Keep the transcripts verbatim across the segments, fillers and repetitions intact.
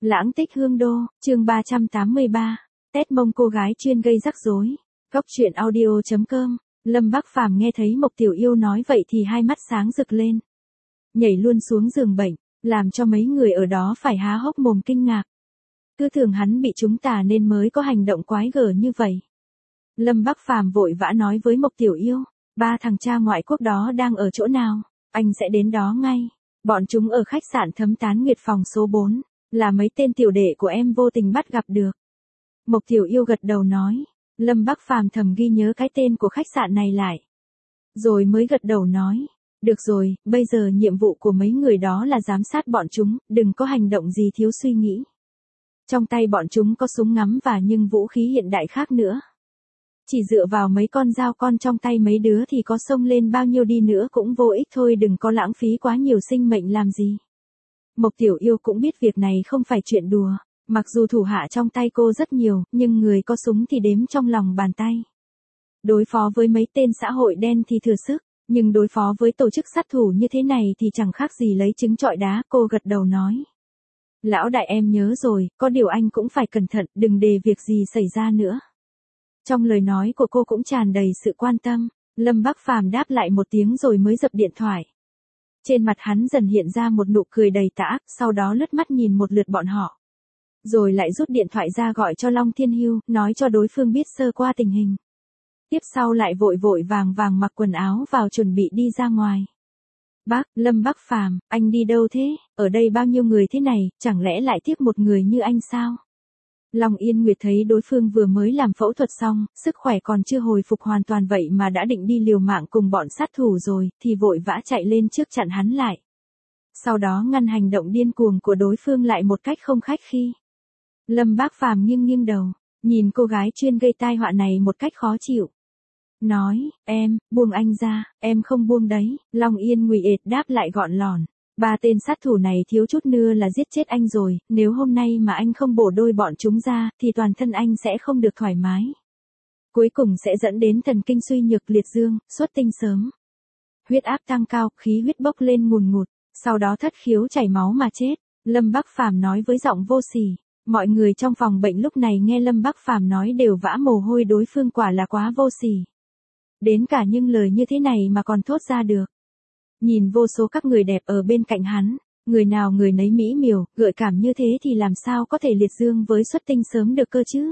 Lãng tích hương đô, chương ba trăm tám mươi ba. Tét mông cô gái chuyên gây rắc rối. Cốc truyện audio chấm com. Lâm Bắc Phàm nghe thấy Mộc Tiểu Yêu nói vậy thì hai mắt sáng rực lên. Nhảy luôn xuống giường bệnh, làm cho mấy người ở đó phải há hốc mồm kinh ngạc. Cứ tưởng hắn bị trúng tà nên mới có hành động quái gở như vậy. Lâm Bắc Phàm vội vã nói với Mộc Tiểu Yêu, ba thằng cha ngoại quốc đó đang ở chỗ nào, anh sẽ đến đó ngay. Bọn chúng ở khách sạn Thấm Tán Nguyệt phòng số bốn, là mấy tên tiểu đệ của em vô tình bắt gặp được. Mộc Tiểu Yêu gật đầu nói, Lâm Bắc Phàm thầm ghi nhớ cái tên của khách sạn này lại. Rồi mới gật đầu nói, được rồi, bây giờ nhiệm vụ của mấy người đó là giám sát bọn chúng, đừng có hành động gì thiếu suy nghĩ. Trong tay bọn chúng có súng ngắm và nhưng vũ khí hiện đại khác nữa. Chỉ dựa vào mấy con dao con trong tay mấy đứa thì có xông lên bao nhiêu đi nữa cũng vô ích thôi, đừng có lãng phí quá nhiều sinh mệnh làm gì. Mộc Tiểu Yêu cũng biết việc này không phải chuyện đùa, mặc dù thủ hạ trong tay cô rất nhiều, nhưng người có súng thì đếm trong lòng bàn tay. Đối phó với mấy tên xã hội đen thì thừa sức, nhưng đối phó với tổ chức sát thủ như thế này thì chẳng khác gì lấy trứng trọi đá, cô gật đầu nói. Lão đại em nhớ rồi, có điều anh cũng phải cẩn thận, đừng để việc gì xảy ra nữa. Trong lời nói của cô cũng tràn đầy sự quan tâm, Lâm Bắc Phàm đáp lại một tiếng rồi mới dập điện thoại. Trên mặt hắn dần hiện ra một nụ cười đầy tà ác, sau đó lướt mắt nhìn một lượt bọn họ. Rồi lại rút điện thoại ra gọi cho Long Thiên Hưu, nói cho đối phương biết sơ qua tình hình. Tiếp sau lại vội vội vàng vàng mặc quần áo vào chuẩn bị đi ra ngoài. Bác, Lâm Bắc Phàm, anh đi đâu thế? Ở đây bao nhiêu người thế này, chẳng lẽ lại tiếc một người như anh sao? Long Yên Nguyệt thấy đối phương vừa mới làm phẫu thuật xong, sức khỏe còn chưa hồi phục hoàn toàn vậy mà đã định đi liều mạng cùng bọn sát thủ rồi, thì vội vã chạy lên trước chặn hắn lại. Sau đó ngăn hành động điên cuồng của đối phương lại một cách không khách khí. Lâm Bác Phàm nghiêng nghiêng đầu, nhìn cô gái chuyên gây tai họa này một cách khó chịu. Nói, em, buông anh ra, em không buông đấy. Long Yên Nguyệt đáp lại gọn lòn. Ba tên sát thủ này thiếu chút nữa là giết chết anh rồi, nếu hôm nay mà anh không bổ đôi bọn chúng ra, thì toàn thân anh sẽ không được thoải mái. Cuối cùng sẽ dẫn đến thần kinh suy nhược liệt dương, xuất tinh sớm. Huyết áp tăng cao, khí huyết bốc lên ngùn ngụt, sau đó thất khiếu chảy máu mà chết. Lâm Bắc Phàm nói với giọng vô sỉ. Mọi người trong phòng bệnh lúc này nghe Lâm Bắc Phàm nói đều vã mồ hôi, đối phương quả là quá vô sỉ. Đến cả những lời như thế này mà còn thốt ra được. Nhìn vô số các người đẹp ở bên cạnh hắn, người nào người nấy mỹ miều, gợi cảm như thế thì làm sao có thể liệt dương với xuất tinh sớm được cơ chứ?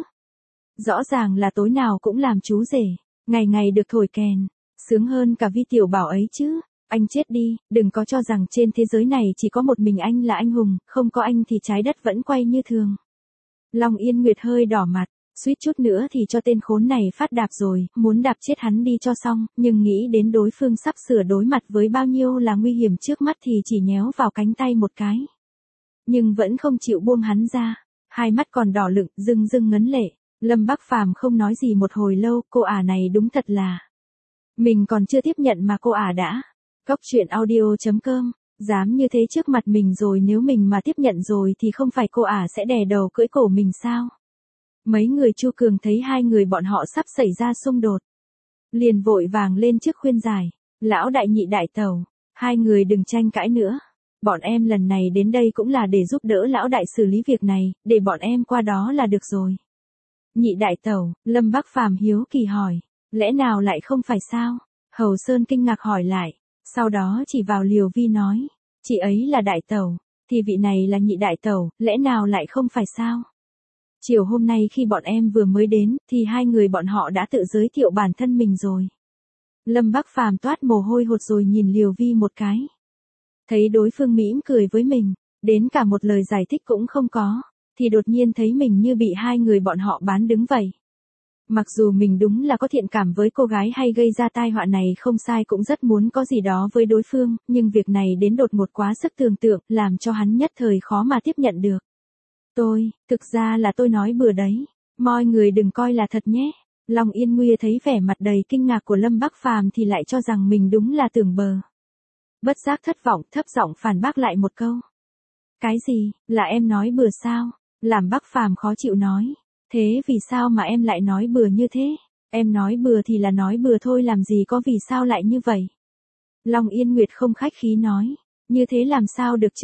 Rõ ràng là tối nào cũng làm chú rể, ngày ngày được thổi kèn, sướng hơn cả Vi tiểu bảo ấy chứ. Anh chết đi, đừng có cho rằng trên thế giới này chỉ có một mình anh là anh hùng, không có anh thì trái đất vẫn quay như thường. Long Yên Nguyệt hơi đỏ mặt. Suýt chút nữa thì cho tên khốn này phát đạp rồi, muốn đạp chết hắn đi cho xong, nhưng nghĩ đến đối phương sắp sửa đối mặt với bao nhiêu là nguy hiểm trước mắt thì chỉ nhéo vào cánh tay một cái. Nhưng vẫn không chịu buông hắn ra, hai mắt còn đỏ lựng, rưng rưng ngấn lệ. Lâm Bắc Phàm không nói gì một hồi lâu, cô ả này đúng thật là. Mình còn chưa tiếp nhận mà cô ả đã. Cốc truyện audio chấm com, dám như thế trước mặt mình rồi, nếu mình mà tiếp nhận rồi thì không phải cô ả sẽ đè đầu cưỡi cổ mình sao? Mấy người Chu Cường thấy hai người bọn họ sắp xảy ra xung đột, liền vội vàng lên trước khuyên giải. Lão đại nhị đại tẩu, hai người đừng tranh cãi nữa. Bọn em lần này đến đây cũng là để giúp đỡ lão đại xử lý việc này, để bọn em qua đó là được rồi. Nhị đại tẩu, Lâm Bắc Phàm hiếu kỳ hỏi, lẽ nào lại không phải sao? Hầu Sơn kinh ngạc hỏi lại, sau đó chỉ vào Liều Vi nói, chị ấy là đại tẩu, thì vị này là nhị đại tẩu, lẽ nào lại không phải sao? Chiều hôm nay khi bọn em vừa mới đến, thì hai người bọn họ đã tự giới thiệu bản thân mình rồi. Lâm Bắc Phàm toát mồ hôi hột rồi nhìn Liều Vi một cái. Thấy đối phương mỉm cười với mình, đến cả một lời giải thích cũng không có, thì đột nhiên thấy mình như bị hai người bọn họ bán đứng vậy. Mặc dù mình đúng là có thiện cảm với cô gái hay gây ra tai họa này không sai, cũng rất muốn có gì đó với đối phương, nhưng việc này đến đột ngột quá sức tưởng tượng, làm cho hắn nhất thời khó mà tiếp nhận được. Tôi, thực ra là tôi nói bừa đấy, mọi người đừng coi là thật nhé. Long Yên Nguy thấy vẻ mặt đầy kinh ngạc của Lâm Bắc Phàm thì lại cho rằng mình đúng là tưởng bờ. Bất giác thất vọng, thấp giọng phản bác lại một câu. Cái gì, là em nói bừa sao? Làm Bắc Phàm khó chịu nói. Thế vì sao mà em lại nói bừa như thế? Em nói bừa thì là nói bừa thôi, làm gì có vì sao lại như vậy? Long Yên Nguyệt không khách khí nói. Như thế làm sao được chứ?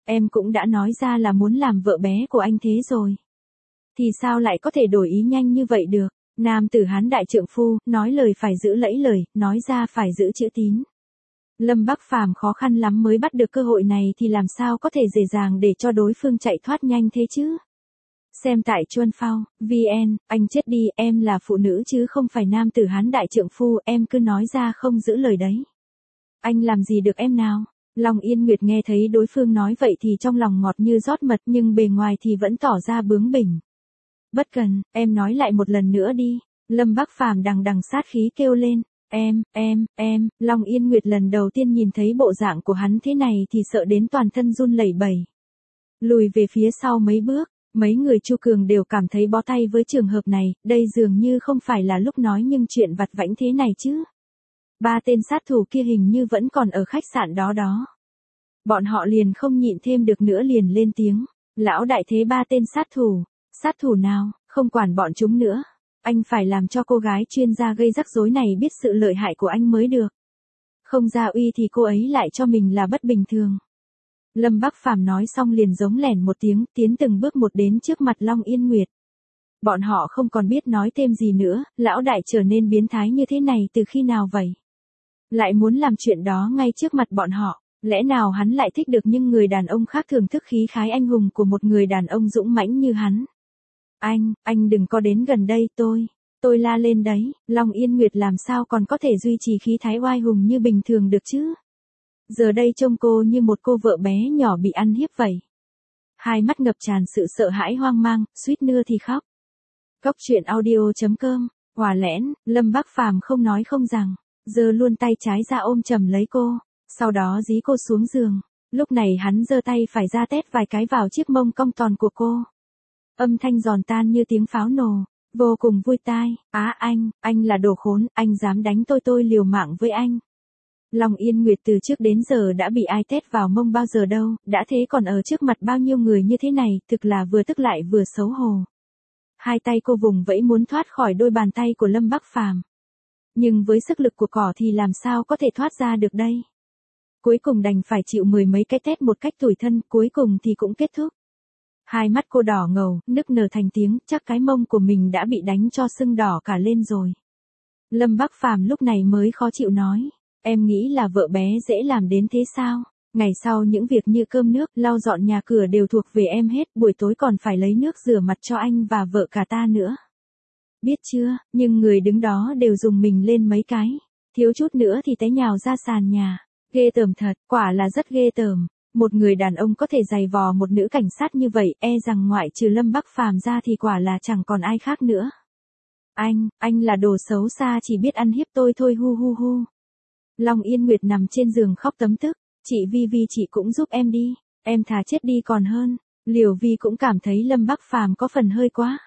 Em cũng đã nói ra là muốn làm vợ bé của anh thế rồi. Thì sao lại có thể đổi ý nhanh như vậy được? Nam tử Hán đại trượng phu, nói lời phải giữ lẫy lời, nói ra phải giữ chữ tín. Lâm Bắc Phàm khó khăn lắm mới bắt được cơ hội này thì làm sao có thể dễ dàng để cho đối phương chạy thoát nhanh thế chứ? Xem tại Chuân Phao, vê en, anh chết đi, em là phụ nữ chứ không phải nam tử Hán đại trượng phu, em cứ nói ra không giữ lời đấy. Anh làm gì được em nào? Long Yên Nguyệt nghe thấy đối phương nói vậy thì trong lòng ngọt như rót mật nhưng bề ngoài thì vẫn tỏ ra bướng bỉnh. Bất cần, em nói lại một lần nữa đi. Lâm Bắc Phàm đằng đằng sát khí kêu lên. Em, em, em, Long Yên Nguyệt lần đầu tiên nhìn thấy bộ dạng của hắn thế này thì sợ đến toàn thân run lẩy bẩy. Lùi về phía sau mấy bước, mấy người Chu Cường đều cảm thấy bó tay với trường hợp này, đây dường như không phải là lúc nói nhưng chuyện vặt vãnh thế này chứ. Ba tên sát thủ kia hình như vẫn còn ở khách sạn đó đó. Bọn họ liền không nhịn thêm được nữa liền lên tiếng. Lão đại thế ba tên sát thủ. Sát thủ nào, không quản bọn chúng nữa. Anh phải làm cho cô gái chuyên gia gây rắc rối này biết sự lợi hại của anh mới được. Không ra uy thì cô ấy lại cho mình là bất bình thường. Lâm Bắc Phàm nói xong liền giống lẻn một tiếng, tiến từng bước một đến trước mặt Long Yên Nguyệt. Bọn họ không còn biết nói thêm gì nữa, lão đại trở nên biến thái như thế này từ khi nào vậy? Lại muốn làm chuyện đó ngay trước mặt bọn họ, lẽ nào hắn lại thích được những người đàn ông khác thưởng thức khí khái anh hùng của một người đàn ông dũng mãnh như hắn? Anh, anh đừng có đến gần đây tôi, tôi la lên đấy, Long Yên Nguyệt làm sao còn có thể duy trì khí thái oai hùng như bình thường được chứ? Giờ đây trông cô như một cô vợ bé nhỏ bị ăn hiếp vậy. Hai mắt ngập tràn sự sợ hãi hoang mang, suýt nữa thì khóc. Cốc truyện audio chấm com, Hòa Lẽn, Lâm Bắc Phàm không nói không rằng, giơ luôn tay trái ra ôm chầm lấy cô, sau đó dí cô xuống giường. Lúc này hắn giơ tay phải ra tét vài cái vào chiếc mông cong tròn của cô. Âm thanh giòn tan như tiếng pháo nổ, vô cùng vui tai. Á anh, anh là đồ khốn, anh dám đánh tôi tôi liều mạng với anh. Long Yên Nguyệt từ trước đến giờ đã bị ai tét vào mông bao giờ đâu, đã thế còn ở trước mặt bao nhiêu người như thế này, thực là vừa tức lại vừa xấu hổ. Hai tay cô vùng vẫy muốn thoát khỏi đôi bàn tay của Lâm Bắc Phàm. Nhưng với sức lực của cỏ thì làm sao có thể thoát ra được đây? Cuối cùng đành phải chịu mười mấy cái tét một cách tủi thân, cuối cùng thì cũng kết thúc. Hai mắt cô đỏ ngầu, nức nở thành tiếng, chắc cái mông của mình đã bị đánh cho sưng đỏ cả lên rồi. Lâm Bắc Phàm lúc này mới khó chịu nói, em nghĩ là vợ bé dễ làm đến thế sao? Ngày sau những việc như cơm nước, lau dọn nhà cửa đều thuộc về em hết, buổi tối còn phải lấy nước rửa mặt cho anh và vợ cả ta nữa. Biết chưa, nhưng người đứng đó đều dùng mình lên mấy cái, thiếu chút nữa thì té nhào ra sàn nhà. Ghê tởm thật, quả là rất ghê tởm. Một người đàn ông có thể giày vò một nữ cảnh sát như vậy, e rằng ngoại trừ Lâm Bắc Phàm ra thì quả là chẳng còn ai khác nữa. Anh, anh là đồ xấu xa chỉ biết ăn hiếp tôi thôi hu hu hu. Long Yên Nguyệt nằm trên giường khóc tấm tức, chị Vi Vi chị cũng giúp em đi, em thà chết đi còn hơn. Liều Vi cũng cảm thấy Lâm Bắc Phàm có phần hơi quá.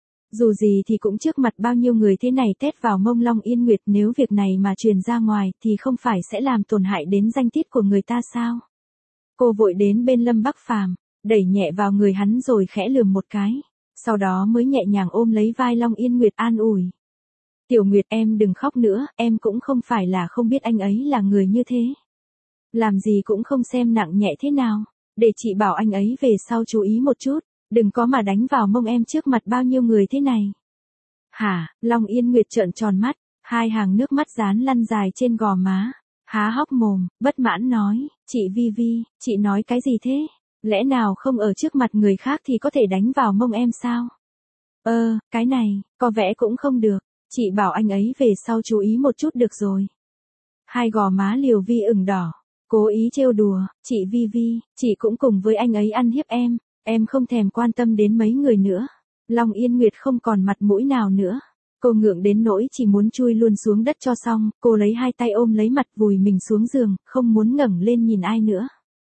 Dù gì thì cũng trước mặt bao nhiêu người thế này tét vào mông Long Yên Nguyệt, nếu việc này mà truyền ra ngoài thì không phải sẽ làm tổn hại đến danh tiết của người ta sao? Cô vội đến bên Lâm Bắc Phàm, đẩy nhẹ vào người hắn rồi khẽ lườm một cái, sau đó mới nhẹ nhàng ôm lấy vai Long Yên Nguyệt an ủi. Tiểu Nguyệt em đừng khóc nữa, em cũng không phải là không biết anh ấy là người như thế. Làm gì cũng không xem nặng nhẹ thế nào, để chị bảo anh ấy về sau chú ý một chút, đừng có mà đánh vào mông em trước mặt bao nhiêu người thế này. Hả, Long Yên Nguyệt trợn tròn mắt, hai hàng nước mắt dán lăn dài trên gò má. Há hốc mồm, bất mãn nói, chị Vi Vi, chị nói cái gì thế? Lẽ nào không ở trước mặt người khác thì có thể đánh vào mông em sao? Ơ, ờ, cái này, có vẻ cũng không được, chị bảo anh ấy về sau chú ý một chút được rồi. Hai gò má Liều Vi ửng đỏ, cố ý trêu đùa, chị Vi Vi, chị cũng cùng với anh ấy ăn hiếp em, em không thèm quan tâm đến mấy người nữa. Long Yên Nguyệt không còn mặt mũi nào nữa. Cô ngượng đến nỗi chỉ muốn chui luôn xuống đất cho xong, cô lấy hai tay ôm lấy mặt vùi mình xuống giường, không muốn ngẩng lên nhìn ai nữa.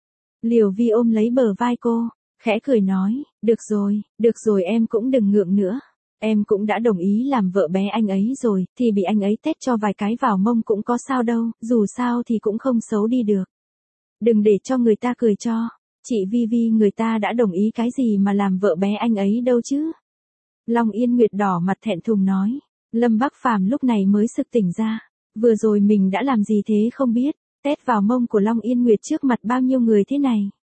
Liều Vi ôm lấy bờ vai cô, khẽ cười nói, được rồi, được rồi em cũng đừng ngượng nữa. Em cũng đã đồng ý làm vợ bé anh ấy rồi, thì bị anh ấy tét cho vài cái vào mông cũng có sao đâu, dù sao thì cũng không xấu đi được. Đừng để cho người ta cười cho, chị Vi Vi người ta đã đồng ý cái gì mà làm vợ bé anh ấy đâu chứ. Long Yên Nguyệt đỏ mặt thẹn thùng nói. Lâm Bắc Phàm lúc này mới sực tỉnh ra. Vừa rồi mình đã làm gì thế không biết, tét vào mông của Long Yên Nguyệt trước mặt bao nhiêu người thế này.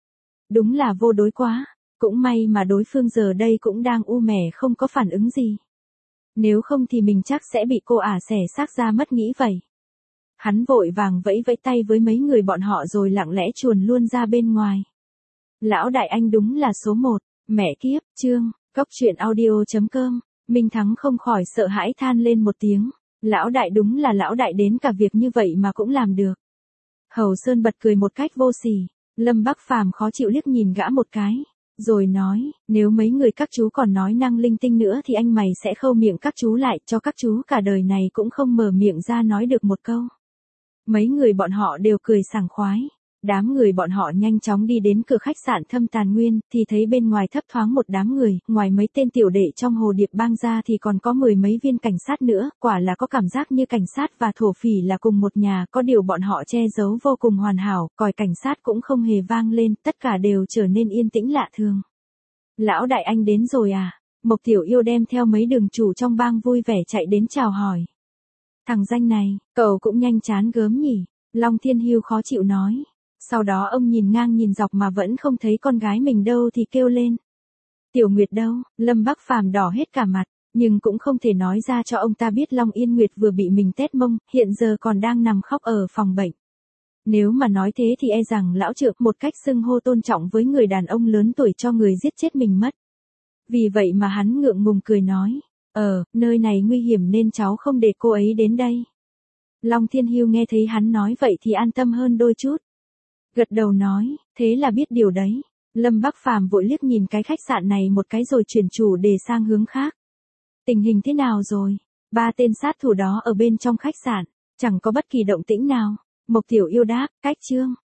Đúng là vô đối quá, cũng may mà đối phương giờ đây cũng đang u mẻ không có phản ứng gì. Nếu không thì mình chắc sẽ bị cô ả xẻ xác ra mất nghĩ vậy. Hắn vội vàng vẫy vẫy tay với mấy người bọn họ rồi lặng lẽ chuồn luôn ra bên ngoài. Lão đại anh đúng là số một, mẹ kiếp, chương, cốc truyện audio chấm com, Minh Thắng không khỏi sợ hãi than lên một tiếng. Lão đại đúng là lão đại, đến cả việc như vậy mà cũng làm được. Hầu Sơn bật cười một cách vô sỉ, Lâm Bắc Phàm khó chịu liếc nhìn gã một cái, rồi nói, nếu mấy người các chú còn nói năng linh tinh nữa thì anh mày sẽ khâu miệng các chú lại, cho các chú cả đời này cũng không mở miệng ra nói được một câu. Mấy người bọn họ đều cười sảng khoái. Đám người bọn họ nhanh chóng đi đến cửa khách sạn Thâm Tàn Nguyên, thì thấy bên ngoài thấp thoáng một đám người, ngoài mấy tên tiểu đệ trong Hồ Điệp Bang ra thì còn có mười mấy viên cảnh sát nữa, quả là có cảm giác như cảnh sát và thổ phỉ là cùng một nhà, có điều bọn họ che giấu vô cùng hoàn hảo, còi cảnh sát cũng không hề vang lên, tất cả đều trở nên yên tĩnh lạ thường. Lão đại anh đến rồi à? Mộc Tiểu Yêu đem theo mấy đường chủ trong bang vui vẻ chạy đến chào hỏi. Thằng danh này, cậu cũng nhanh chán gớm nhỉ? Long Thiên Hưu khó chịu nói. Sau đó ông nhìn ngang nhìn dọc mà vẫn không thấy con gái mình đâu thì kêu lên. Tiểu Nguyệt đâu? Lâm Bắc Phàm đỏ hết cả mặt, nhưng cũng không thể nói ra cho ông ta biết Long Yên Nguyệt vừa bị mình tét mông, hiện giờ còn đang nằm khóc ở phòng bệnh. Nếu mà nói thế thì e rằng lão Trượng một cách xưng hô tôn trọng với người đàn ông lớn tuổi cho người giết chết mình mất. Vì vậy mà hắn ngượng ngùng cười nói, ờ, nơi này nguy hiểm nên cháu không để cô ấy đến đây. Long Thiên Hưu nghe thấy hắn nói vậy thì an tâm hơn đôi chút. Gật đầu nói, thế là biết điều đấy. Lâm Bắc Phàm vội liếc nhìn cái khách sạn này một cái rồi chuyển chủ đề sang hướng khác. Tình hình thế nào rồi? Ba tên sát thủ đó ở bên trong khách sạn, chẳng có bất kỳ động tĩnh nào. Mộc Tiểu Yêu đáp, cách chương.